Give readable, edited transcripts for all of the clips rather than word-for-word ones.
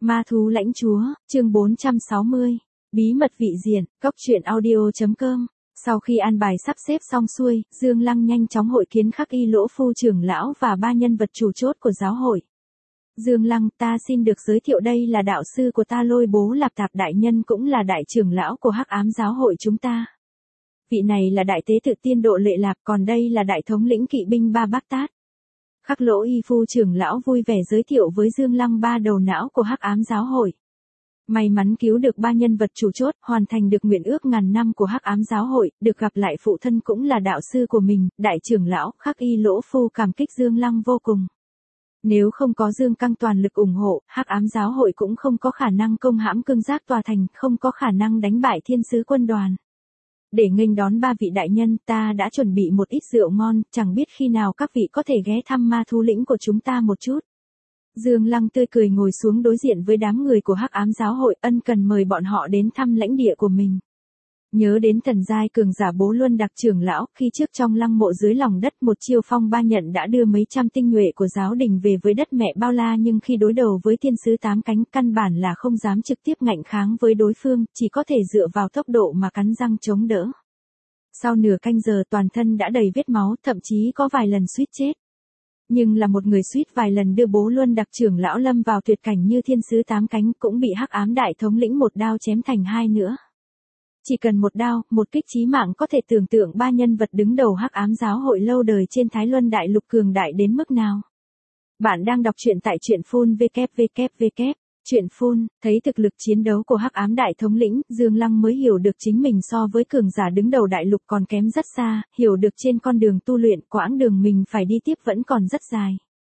Ma thú lãnh chúa, chương 460. Bí mật vị diện, cốc truyện audio.com. Sau khi an bài sắp xếp xong xuôi, Dương Lăng nhanh chóng hội kiến Khắc Y Lỗ Phu trưởng lão và ba nhân vật chủ chốt của giáo hội. Dương Lăng, ta xin được giới thiệu đây là đạo sư của ta Lôi Bố Lạp Tạp đại nhân, cũng là đại trưởng lão của Hắc Ám giáo hội chúng ta. Vị này là đại tế tự Tiên Độ Lệ Lạp, còn đây là đại thống lĩnh kỵ binh Ba Bác Tát. Khắc Lỗ Y Phu trưởng lão vui vẻ giới thiệu với Dương Lăng ba đầu não của Hắc Ám giáo hội. May mắn cứu được ba nhân vật chủ chốt, hoàn thành được nguyện ước ngàn năm của Hắc Ám giáo hội, được gặp lại phụ thân cũng là đạo sư của mình, đại trưởng lão Khắc Y Lỗ Phu cảm kích Dương Lăng vô cùng. Nếu không có Dương Căng toàn lực ủng hộ, Hắc Ám giáo hội cũng không có khả năng công hãm Cương Giác tòa thành, không có khả năng đánh bại Thiên sứ quân đoàn. Để nghênh đón ba vị đại nhân, ta đã chuẩn bị một ít rượu ngon, chẳng biết khi nào các vị có thể ghé thăm ma thú lĩnh của chúng ta một chút. Dương Lăng tươi cười ngồi xuống đối diện với đám người của Hắc Ám giáo hội, ân cần mời bọn họ đến thăm lãnh địa của mình. Nhớ đến thần giai cường giả Bố Luân Đặc trưởng lão, khi trước trong lăng mộ dưới lòng đất một chiêu phong ba nhận đã đưa mấy trăm tinh nhuệ của giáo đình về với đất mẹ bao la, nhưng khi đối đầu với thiên sứ tám cánh căn bản là không dám trực tiếp ngạnh kháng với đối phương, chỉ có thể dựa vào tốc độ mà cắn răng chống đỡ. Sau nửa canh giờ toàn thân đã đầy vết máu, thậm chí có vài lần suýt chết. Nhưng là một người suýt vài lần đưa Bố Luân Đặc trưởng lão lâm vào tuyệt cảnh như thiên sứ tám cánh, cũng bị Hắc Ám đại thống lĩnh một đao chém thành hai nữa. Chỉ cần một đao, một kích chí mạng có thể tưởng tượng ba nhân vật đứng đầu Hắc Ám giáo hội lâu đời trên Thái Luân đại lục cường đại đến mức nào. Bạn đang đọc truyện tại truyện phun www. Truyện phun, thấy thực lực chiến đấu của Hắc Ám đại thống lĩnh, Dương Lăng mới hiểu được chính mình so với cường giả đứng đầu đại lục còn kém rất xa, hiểu được trên con đường tu luyện quãng đường mình phải đi tiếp vẫn còn rất dài.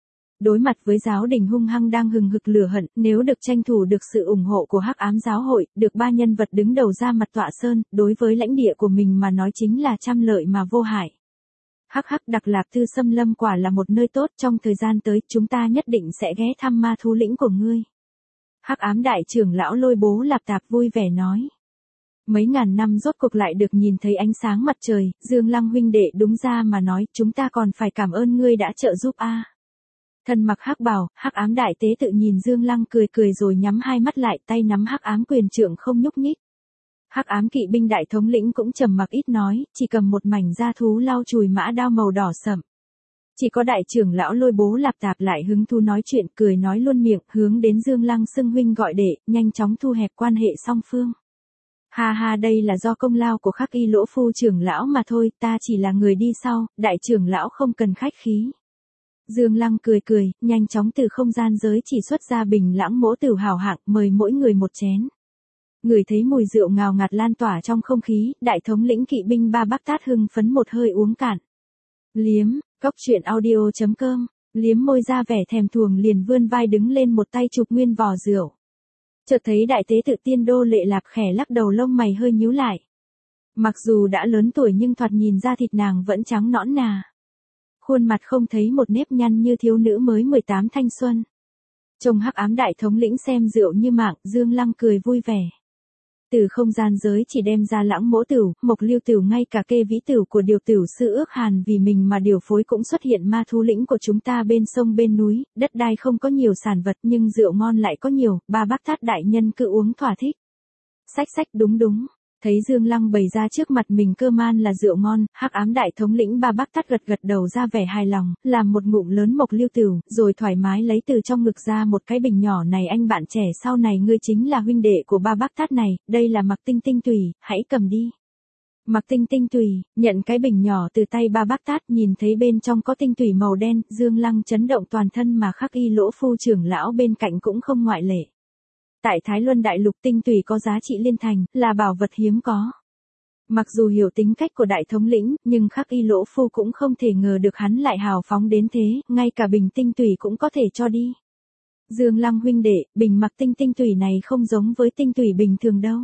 Đối mặt với giáo đình hung hăng đang hừng hực lửa hận, nếu được tranh thủ được sự ủng hộ của Hắc Ám giáo hội, được ba nhân vật đứng đầu ra mặt tọa sơn, đối với lãnh địa của mình mà nói chính là trăm lợi mà vô hại. Hắc Đặc Lạc Tư Xâm Lâm quả là một nơi tốt, trong thời gian tới chúng ta nhất định sẽ ghé thăm ma thú lĩnh của ngươi. Hắc Ám đại trưởng lão Lôi Bố Lạp Tạp vui vẻ nói. Mấy ngàn năm rốt cuộc lại được nhìn thấy ánh sáng mặt trời, Dương Lăng huynh đệ đúng ra mà nói, chúng ta còn phải cảm ơn ngươi đã trợ giúp a. Thân mặc hắc bào, Hắc Ám đại tế tự nhìn Dương Lăng cười cười rồi nhắm hai mắt lại, tay nắm Hắc Ám quyền trượng không nhúc nhích. Hắc Ám kỵ binh đại thống lĩnh cũng trầm mặc ít nói, chỉ cầm một mảnh da thú lau chùi mã đao màu đỏ sậm. Chỉ có đại trưởng lão Lôi Bố Lạp Tạp lại hứng thú nói chuyện, cười nói luôn miệng, hướng đến Dương Lăng xưng huynh gọi đệ, nhanh chóng thu hẹp quan hệ song phương. Ha ha, đây là do công lao của Khắc Y Lỗ Phu trưởng lão mà thôi, ta chỉ là người đi sau, đại trưởng lão không cần khách khí. Dương Lăng cười cười, nhanh chóng từ không gian giới chỉ xuất ra bình lãng mỗ tửu hảo hạng, mời mỗi người một chén. Người thấy mùi rượu ngào ngạt lan tỏa trong không khí, đại thống lĩnh kỵ binh Ba Bác Tát hưng phấn một hơi uống cạn. Liếm, cốc truyện audio.com, liếm môi ra vẻ thèm thuồng liền vươn vai đứng lên một tay chụp nguyên vò rượu. Chợt thấy đại tế tự Tiên Đô Lệ Lạp khẽ lắc đầu, lông mày hơi nhíu lại. Mặc dù đã lớn tuổi nhưng thoạt nhìn ra thịt nàng vẫn trắng nõn nà. Khuôn mặt không thấy một nếp nhăn như thiếu nữ mới 18 thanh xuân. Trông Hắc Ám đại thống lĩnh xem rượu như mạng, Dương Lăng cười vui vẻ. Từ không gian giới chỉ đem ra lãng mỗ tửu, mộc liêu tửu, ngay cả kê vĩ tửu của điều tửu sư ước hàn vì mình mà điều phối cũng xuất hiện. Ma thú lĩnh của chúng ta bên sông bên núi, đất đai không có nhiều sản vật nhưng rượu ngon lại có nhiều, Ba Bác Tát đại nhân cứ uống thỏa thích. Sách đúng. Thấy Dương Lăng bày ra trước mặt mình cơ man là rượu ngon, Hắc Ám đại thống lĩnh Ba Bác Tát gật đầu ra vẻ hài lòng, làm một ngụm lớn mộc liêu tửu, rồi thoải mái lấy từ trong ngực ra một cái bình nhỏ. Này anh bạn trẻ, sau này ngươi chính là huynh đệ của Ba Bác Tát này, đây là Mặc Tinh Tinh Tùy, hãy cầm đi. Mặc Tinh Tinh Tùy nhận cái bình nhỏ từ tay Ba Bác Tát, nhìn thấy bên trong có tinh tùy màu đen, Dương Lăng chấn động toàn thân, mà Khắc Y Lỗ Phu trưởng lão bên cạnh cũng không ngoại lệ. Tại Thái Luân đại lục tinh tùy có giá trị liên thành, là bảo vật hiếm có. Mặc dù hiểu tính cách của đại thống lĩnh, nhưng Khắc Y Lỗ Phu cũng không thể ngờ được hắn lại hào phóng đến thế, ngay cả bình tinh tùy cũng có thể cho đi. Dương Lăng huynh đệ, bình Mặc Tinh Tùy này không giống với tinh tùy bình thường đâu.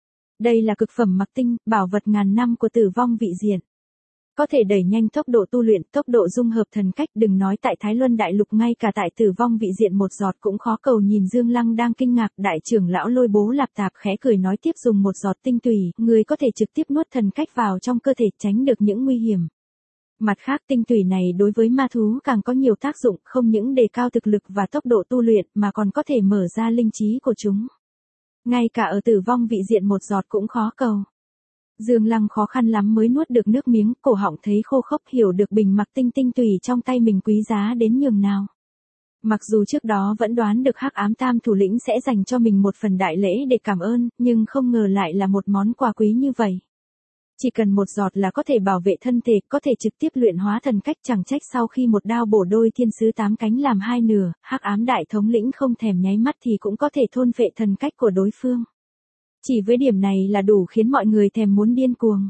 Đây là cực phẩm Mặc Tinh, bảo vật ngàn năm của Tử Vong vị diện. Có thể đẩy nhanh tốc độ tu luyện, tốc độ dung hợp thần cách, đừng nói tại Thái Luân đại lục, ngay cả tại Tử Vong vị diện một giọt cũng khó cầu. Nhìn Dương Lăng đang kinh ngạc, đại trưởng lão Lôi Bố Lạp Tạp khẽ cười nói tiếp, dùng một giọt tinh tùy, người có thể trực tiếp nuốt thần cách vào trong cơ thể, tránh được những nguy hiểm. Mặt khác tinh tủy này đối với ma thú càng có nhiều tác dụng, không những đề cao thực lực và tốc độ tu luyện mà còn có thể mở ra linh trí của chúng. Ngay cả ở tử vong vị diện một giọt cũng khó cầu. Dương Lăng khó khăn lắm mới nuốt được nước miếng, cổ họng thấy khô khốc, hiểu được bình mặc tinh tinh tùy trong tay mình quý giá đến nhường nào. Mặc dù trước đó vẫn đoán được Hắc Ám Tam thủ lĩnh sẽ dành cho mình một phần đại lễ để cảm ơn, nhưng không ngờ lại là một món quà quý như vậy. Chỉ cần một giọt là có thể bảo vệ thân thể, có thể trực tiếp luyện hóa thần cách, chẳng trách sau khi một đao bổ đôi thiên sứ 8 cánh làm hai nửa, Hắc Ám Đại thống lĩnh không thèm nháy mắt thì cũng có thể thôn phệ thần cách của đối phương. Chỉ với điểm này là đủ khiến mọi người thèm muốn điên cuồng.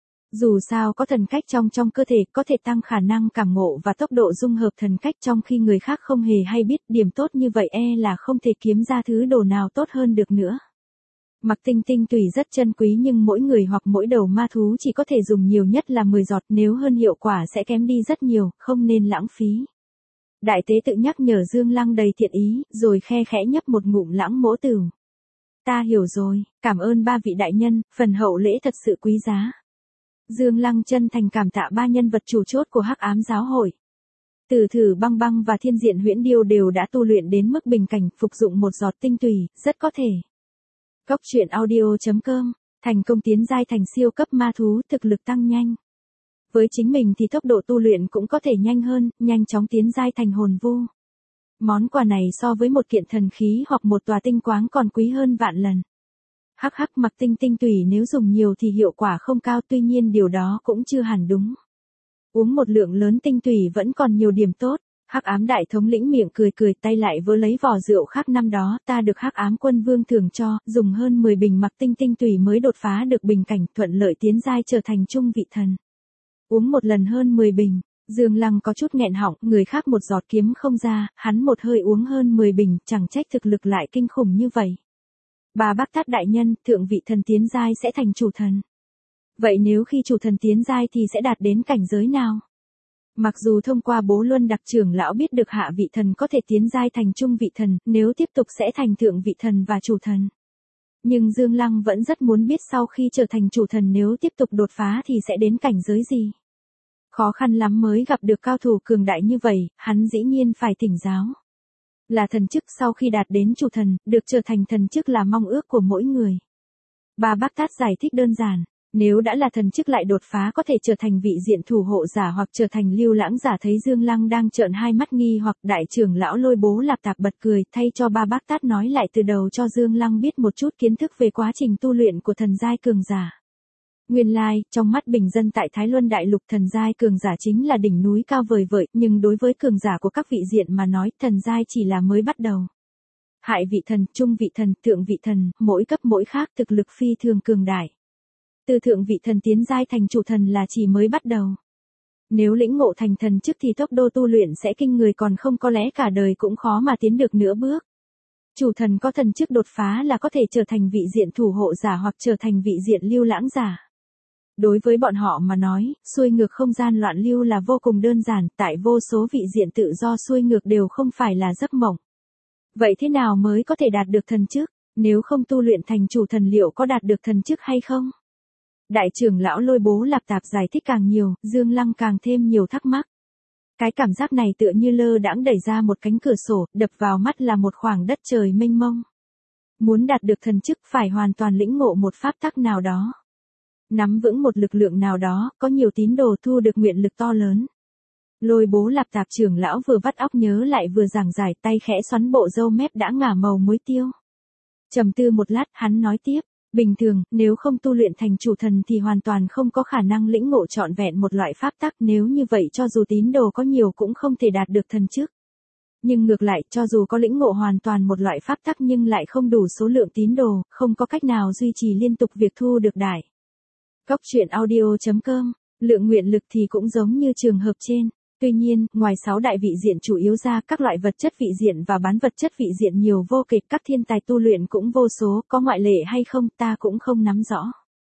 Dù sao có thần cách trong cơ thể có thể tăng khả năng cảm ngộ và tốc độ dung hợp thần cách, trong khi người khác không hề hay biết, điểm tốt như vậy là không thể kiếm ra thứ đồ nào tốt hơn được nữa. Mặc tinh tinh tùy rất chân quý nhưng mỗi người hoặc mỗi đầu ma thú chỉ có thể dùng nhiều nhất là 10 giọt, nếu hơn hiệu quả sẽ kém đi rất nhiều, không nên lãng phí. Đại tế tự nhắc nhở Dương Lăng đầy thiện ý, rồi khe khẽ nhấp một ngụm lãng mỗ tử. Ta hiểu rồi, cảm ơn ba vị đại nhân, phần hậu lễ thật sự quý giá. Dương Lăng chân thành cảm tạ ba nhân vật chủ chốt của Hắc Ám giáo hội. Từ Thử Băng Băng và Thiên Diện Huyễn Điêu đều đã tu luyện đến mức bình cảnh, phục dụng một giọt tinh tùy, rất có thể. Cốc truyện audio.com, thành công tiến giai thành siêu cấp ma thú, thực lực tăng nhanh. Với chính mình thì tốc độ tu luyện cũng có thể nhanh hơn, nhanh chóng tiến giai thành hồn vu. Món quà này so với một kiện thần khí hoặc một tòa tinh quáng còn quý hơn vạn lần. Hắc hắc, mặc tinh tinh tùy nếu dùng nhiều thì hiệu quả không cao, tuy nhiên điều đó cũng chưa hẳn đúng. Uống một lượng lớn tinh tùy vẫn còn nhiều điểm tốt. Hắc Ám Đại thống lĩnh miệng cười cười, tay lại vơ lấy vỏ rượu khác năm đó ta được Hắc Ám Quân Vương thưởng cho, dùng hơn 10 bình mặc tinh tinh tùy mới đột phá được bình cảnh, thuận lợi tiến giai trở thành trung vị thần. Uống một lần hơn 10 bình, Dương Lăng có chút nghẹn họng, người khác một giọt kiếm không ra, hắn một hơi uống hơn 10 bình, chẳng trách thực lực lại kinh khủng như vậy. Bà Bác Tát đại nhân, thượng vị thần tiến giai sẽ thành chủ thần. Vậy nếu khi chủ thần tiến giai thì sẽ đạt đến cảnh giới nào? Mặc dù thông qua Bố Luân Đặc trưởng lão biết được hạ vị thần có thể tiến giai thành trung vị thần, nếu tiếp tục sẽ thành thượng vị thần và chủ thần. Nhưng Dương Lăng vẫn rất muốn biết sau khi trở thành chủ thần nếu tiếp tục đột phá thì sẽ đến cảnh giới gì. Khó khăn lắm mới gặp được cao thủ cường đại như vậy, hắn dĩ nhiên phải thỉnh giáo. Là thần chức, sau khi đạt đến chủ thần, được trở thành thần chức là mong ước của mỗi người. Bà Bác Tát giải thích đơn giản. Nếu đã là thần chức lại đột phá có thể trở thành vị diện thủ hộ giả hoặc trở thành lưu lãng giả. Thấy Dương Lăng đang trợn hai mắt nghi hoặc, đại trưởng lão Lôi Bố Lạp Tạp bật cười, thay cho ba Bác Tát nói lại từ đầu cho Dương Lăng biết một chút kiến thức về quá trình tu luyện của thần giai cường giả. Nguyên lai, trong mắt bình dân tại Thái Luân Đại Lục, thần giai cường giả chính là đỉnh núi cao vời vợi, nhưng đối với cường giả của các vị diện mà nói, thần giai chỉ là mới bắt đầu. Hạ vị thần, trung vị thần, thượng vị thần, mỗi cấp mỗi khác, thực lực phi thường cường đại. Từ thượng vị thần tiến giai thành chủ thần là chỉ mới bắt đầu. Nếu lĩnh ngộ thành thần chức thì tốc độ tu luyện sẽ kinh người, còn không có lẽ cả đời cũng khó mà tiến được nửa bước. Chủ thần có thần chức đột phá là có thể trở thành vị diện thủ hộ giả hoặc trở thành vị diện lưu lãng giả. Đối với bọn họ mà nói, xuôi ngược không gian loạn lưu là vô cùng đơn giản, tại vô số vị diện tự do xuôi ngược đều không phải là giấc mộng. Vậy thế nào mới có thể đạt được thần chức? Nếu không tu luyện thành chủ thần liệu có đạt được thần chức hay không? Đại trưởng lão Lôi Bố Lạp Tạp giải thích càng nhiều, Dương Lăng càng thêm nhiều thắc mắc. Cái cảm giác này tựa như lơ đãng đẩy ra một cánh cửa sổ, đập vào mắt là một khoảng đất trời mênh mông. Muốn đạt được thần chức phải hoàn toàn lĩnh ngộ một pháp tắc nào đó. Nắm vững một lực lượng nào đó, có nhiều tín đồ thu được nguyện lực to lớn. Lôi Bố Lạp Tạp trưởng lão vừa vắt óc nhớ lại vừa giảng giải, tay khẽ xoắn bộ râu mép đã ngả màu muối tiêu. Trầm tư một lát, hắn nói tiếp. Bình thường, nếu không tu luyện thành chủ thần thì hoàn toàn không có khả năng lĩnh ngộ trọn vẹn một loại pháp tắc, nếu như vậy cho dù tín đồ có nhiều cũng không thể đạt được thần chức. Nhưng ngược lại, cho dù có lĩnh ngộ hoàn toàn một loại pháp tắc nhưng lại không đủ số lượng tín đồ, không có cách nào duy trì liên tục việc thu được đại. Cốc truyện audio.com, lượng nguyện lực thì cũng giống như trường hợp trên. Tuy nhiên, ngoài 6 đại vị diện chủ yếu ra, các loại vật chất vị diện và bán vật chất vị diện nhiều vô kể, các thiên tài tu luyện cũng vô số, có ngoại lệ hay không ta cũng không nắm rõ.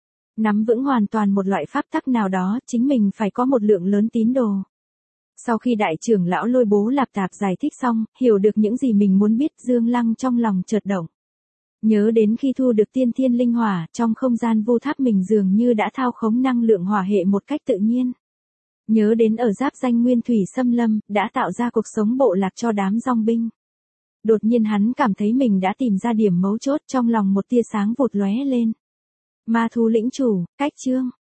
Nắm vững hoàn toàn một loại pháp tắc nào đó, chính mình phải có một lượng lớn tín đồ. Sau khi đại trưởng lão Lôi Bố Lạp Tạp giải thích xong, hiểu được những gì mình muốn biết, Dương Lăng trong lòng chợt động. Nhớ đến khi thu được tiên thiên linh hỏa, trong không gian vô tháp mình dường như đã thao khống năng lượng hỏa hệ một cách tự nhiên. Nhớ đến ở giáp danh Nguyên Thủy Xâm Lâm, đã tạo ra cuộc sống bộ lạc cho đám dòng binh. Đột nhiên hắn cảm thấy mình đã tìm ra điểm mấu chốt, trong lòng một tia sáng vụt lóe lên. Ma thú lĩnh chủ, cách chương.